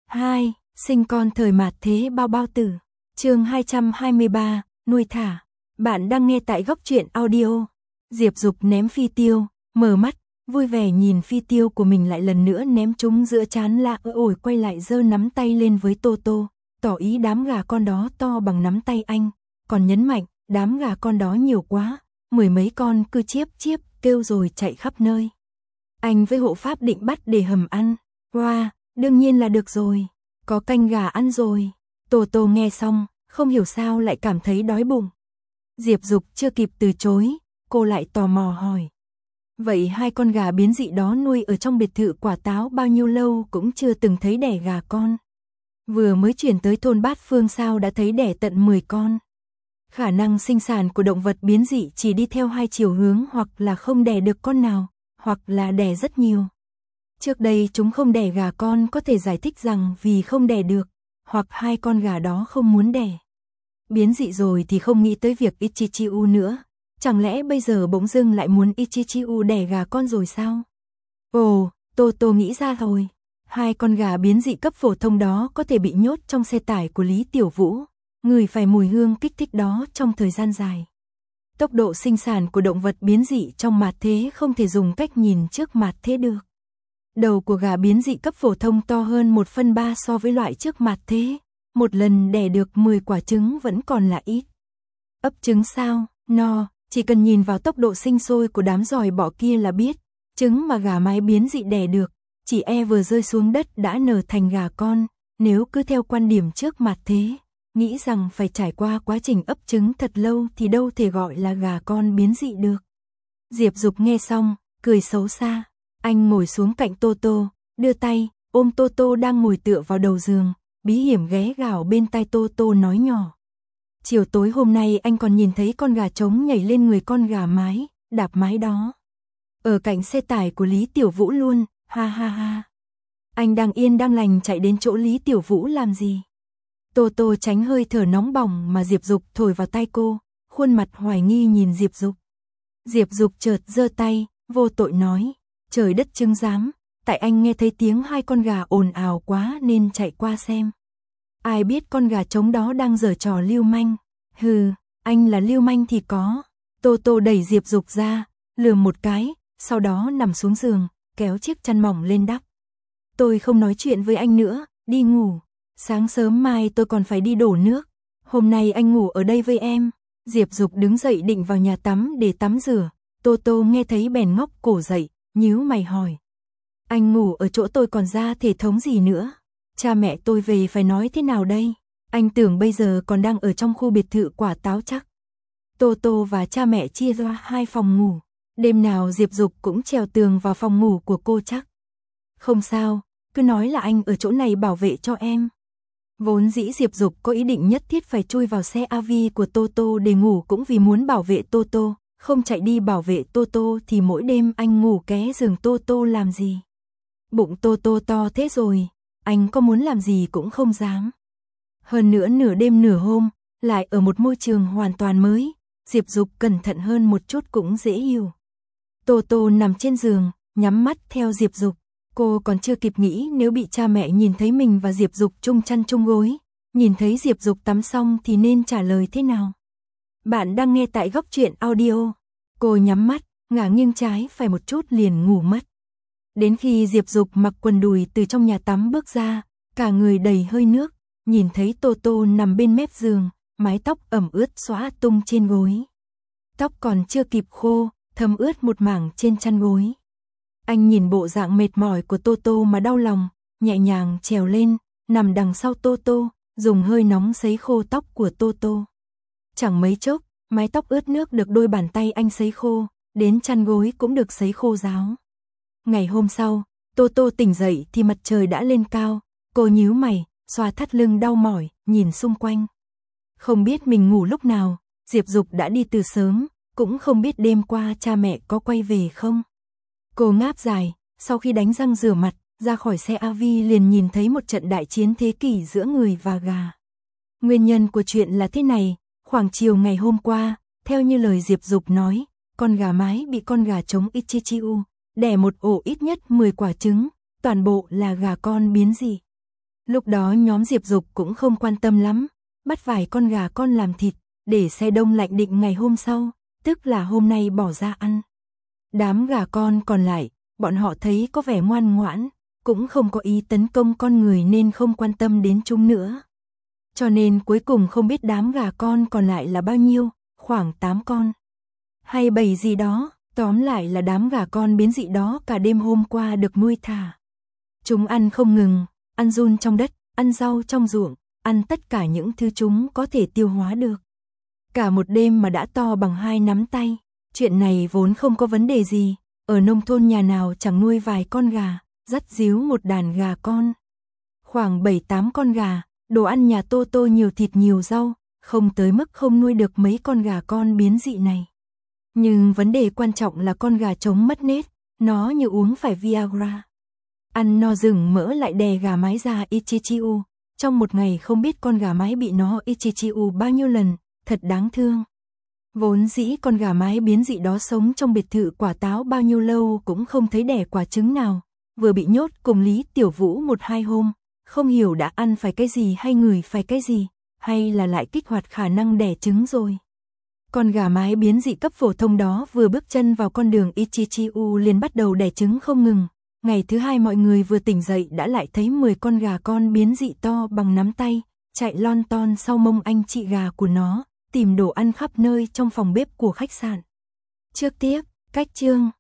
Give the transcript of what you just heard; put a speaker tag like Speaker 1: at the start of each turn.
Speaker 1: 2. Sinh con thời mạt thế bao bao tử. Chương 223, nuôi thả. Bạn đang nghe tại Góc Truyện Audio. Diệp Dục ném phi tiêu, mở mắt, vui vẻ nhìn phi tiêu của mình lại lần nữa ném trúng giữa trán lạ ổi, quay lại giơ nắm tay lên với Tô Tô, tỏ ý đám gà con đó to bằng nắm tay anh, còn nhấn mạnh, đám gà con đó nhiều quá, 10 mấy con cứ chiếp chiếp kêu rồi chạy khắp nơi. Anh với hộ pháp định bắt để hầm ăn. Wow, đương nhiên là được rồi, có canh gà ăn rồi. Tô Tô nghe xong, không hiểu sao lại cảm thấy đói bụng. Diệp Dục chưa kịp từ chối, cô lại tò mò hỏi. Vậy hai con gà biến dị đó nuôi ở trong biệt thự Quả Táo bao nhiêu lâu cũng chưa từng thấy đẻ gà con. Vừa mới chuyển tới thôn Bát Phương sao đã thấy đẻ tận 10 con. Khả năng sinh sản của động vật biến dị chỉ đi theo hai chiều hướng, hoặc là không đẻ được con nào, hoặc là đẻ rất nhiều. Trước đây chúng không đẻ gà con có thể giải thích rằng vì không đẻ được, hoặc hai con gà đó không muốn đẻ. Biến dị rồi thì không nghĩ tới việc Ichichiu nữa. Chẳng lẽ bây giờ bỗng dưng lại muốn Ichichiu đẻ gà con rồi sao? Ồ, Tô Tô nghĩ ra rồi. Hai con gà biến dị cấp phổ thông đó có thể bị nhốt trong xe tải của Lý Tiểu Vũ, ngửi phải mùi hương kích thích đó trong thời gian dài. Tốc độ sinh sản của động vật biến dị trong mạt thế không thể dùng cách nhìn trước mạt thế được. Đầu của gà biến dị cấp phổ thông to hơn 1/3 so với loại trước mạt thế. Một lần đẻ được 10 quả trứng vẫn còn là ít. Ấp trứng sao? No, chỉ cần nhìn vào tốc độ sinh sôi của đám giòi bọ kia là biết. Trứng mà gà mái biến dị đẻ được, chỉ vừa rơi xuống đất đã nở thành gà con. Nếu cứ theo quan điểm trước mạt thế, nghĩ rằng phải trải qua quá trình ấp trứng thật lâu thì đâu thể gọi là gà con biến dị được. Diệp Dục nghe xong, cười xấu xa. Anh ngồi xuống cạnh Tô Tô, đưa tay, ôm Tô Tô đang ngồi tựa vào đầu giường, bí hiểm ghé gào bên tai Tô Tô nói nhỏ. Chiều tối hôm nay anh còn nhìn thấy con gà trống nhảy lên người con gà mái, đạp mái đó. Ở cạnh xe tải của Lý Tiểu Vũ luôn, ha ha ha. Anh đang yên đang lành chạy đến chỗ Lý Tiểu Vũ làm gì? Tô Tô tránh hơi thở nóng bỏng mà Diệp Dục thổi vào tai cô, khuôn mặt hoài nghi nhìn Diệp Dục. Diệp Dục chợt giơ tay, vô tội nói. Trời đất chứng giám, tại anh nghe thấy tiếng hai con gà ồn ào quá nên chạy qua xem. Ai biết con gà trống đó đang giở trò lưu manh. Hừ, anh là lưu manh thì có. Tô Tô đẩy Diệp Dục ra, lườm một cái, sau đó nằm xuống giường, kéo chiếc chăn mỏng lên đắp. Tôi không nói chuyện với anh nữa, đi ngủ. Sáng sớm mai tôi còn phải đi đổ nước. Hôm nay anh ngủ ở đây với em. Diệp Dục đứng dậy định vào nhà tắm để tắm rửa. Tô Tô nghe thấy bèn ngóc cổ dậy, nhíu mày hỏi. Anh ngủ ở chỗ tôi còn ra thể thống gì nữa? Cha mẹ tôi về phải nói thế nào đây? Anh tưởng bây giờ còn đang ở trong khu biệt thự Quả Táo chắc. Tô Tô và cha mẹ chia ra hai phòng ngủ. Đêm nào Diệp Dục cũng trèo tường vào phòng ngủ của cô chắc. Không sao, cứ nói là anh ở chỗ này bảo vệ cho em. Vốn dĩ Diệp Dục có ý định nhất thiết phải chui vào xe AV của Tô Tô để ngủ cũng vì muốn bảo vệ Tô Tô. Không chạy đi bảo vệ Tô Tô thì mỗi đêm anh ngủ ké giường Tô Tô làm gì? Bụng Tô Tô to thế rồi, anh có muốn làm gì cũng không dám. Hơn nữa nửa đêm nửa hôm, lại ở một môi trường hoàn toàn mới, Diệp Dục cẩn thận hơn một chút cũng dễ hiểu. Tô Tô nằm trên giường, nhắm mắt theo Diệp Dục. Cô còn chưa kịp nghĩ nếu bị cha mẹ nhìn thấy mình và Diệp Dục chung chăn chung gối, nhìn thấy Diệp Dục tắm xong thì nên trả lời thế nào. Bạn đang nghe tại Góc Truyện Audio. Cô nhắm mắt, ngả nghiêng trái phải một chút liền ngủ mất. Đến khi Diệp Dục mặc quần đùi từ trong nhà tắm bước ra, cả người đầy hơi nước, nhìn thấy Tô Tô nằm bên mép giường, mái tóc ẩm ướt xõa tung trên gối. Tóc còn chưa kịp khô, thấm ướt một mảng trên chăn gối. Anh nhìn bộ dạng mệt mỏi của Tô Tô mà đau lòng, nhẹ nhàng trèo lên, nằm đằng sau Tô Tô, dùng hơi nóng sấy khô tóc của Tô Tô. Chẳng mấy chốc, mái tóc ướt nước được đôi bàn tay anh sấy khô, đến chăn gối cũng được sấy khô ráo. Ngày hôm sau, Tô Tô tỉnh dậy thì mặt trời đã lên cao, cô nhíu mày, xoa thắt lưng đau mỏi, nhìn xung quanh. Không biết mình ngủ lúc nào, Diệp Dục đã đi từ sớm, cũng không biết đêm qua cha mẹ có quay về không. Cô ngáp dài, sau khi đánh răng rửa mặt, ra khỏi xe AV liền nhìn thấy một trận đại chiến thế kỷ giữa người và gà. Nguyên nhân của chuyện là thế này. Khoảng chiều ngày hôm qua, theo như lời Diệp Dục nói, con gà mái bị con gà trống Ichichiu đẻ một ổ ít nhất 10 quả trứng, toàn bộ là gà con biến dị. Lúc đó nhóm Diệp Dục cũng không quan tâm lắm, bắt vài con gà con làm thịt, để xe đông lạnh định ngày hôm sau, tức là hôm nay bỏ ra ăn. Đám gà con còn lại, bọn họ thấy có vẻ ngoan ngoãn, cũng không có ý tấn công con người nên không quan tâm đến chúng nữa. Cho nên cuối cùng không biết đám gà con còn lại là bao nhiêu, khoảng 8 con. Hay 7 gì đó, tóm lại là đám gà con biến dị đó cả đêm hôm qua được nuôi thả. Chúng ăn không ngừng, ăn giun trong đất, ăn rau trong ruộng, ăn tất cả những thứ chúng có thể tiêu hóa được. Cả một đêm mà đã to bằng 2 nắm tay, chuyện này vốn không có vấn đề gì, ở nông thôn nhà nào chẳng nuôi vài con gà, dắt díu một đàn gà con. Khoảng 7-8 con gà, đồ ăn nhà Tô Tô nhiều thịt nhiều rau, không tới mức không nuôi được mấy con gà con biến dị này. Nhưng vấn đề quan trọng là con gà trống mất nết, nó như uống phải Viagra. Ăn no rừng mỡ lại đè gà mái ra Ichichiu, trong một ngày không biết con gà mái bị nó Ichichiu bao nhiêu lần, thật đáng thương. Vốn dĩ con gà mái biến dị đó sống trong biệt thự quả táo bao nhiêu lâu cũng không thấy đẻ quả trứng nào, vừa bị nhốt cùng Lý Tiểu Vũ 1-2 hôm, không hiểu đã ăn phải cái gì hay ngửi phải cái gì, hay là lại kích hoạt khả năng đẻ trứng rồi. Con gà mái biến dị cấp phổ thông đó vừa bước chân vào con đường Ichichiu liền bắt đầu đẻ trứng không ngừng. Ngày thứ 2 mọi người vừa tỉnh dậy đã lại thấy 10 con gà con biến dị to bằng nắm tay, chạy lon ton sau mông anh chị gà của nó, tìm đồ ăn khắp nơi trong phòng bếp của khách sạn. Trước tiếp, cách chương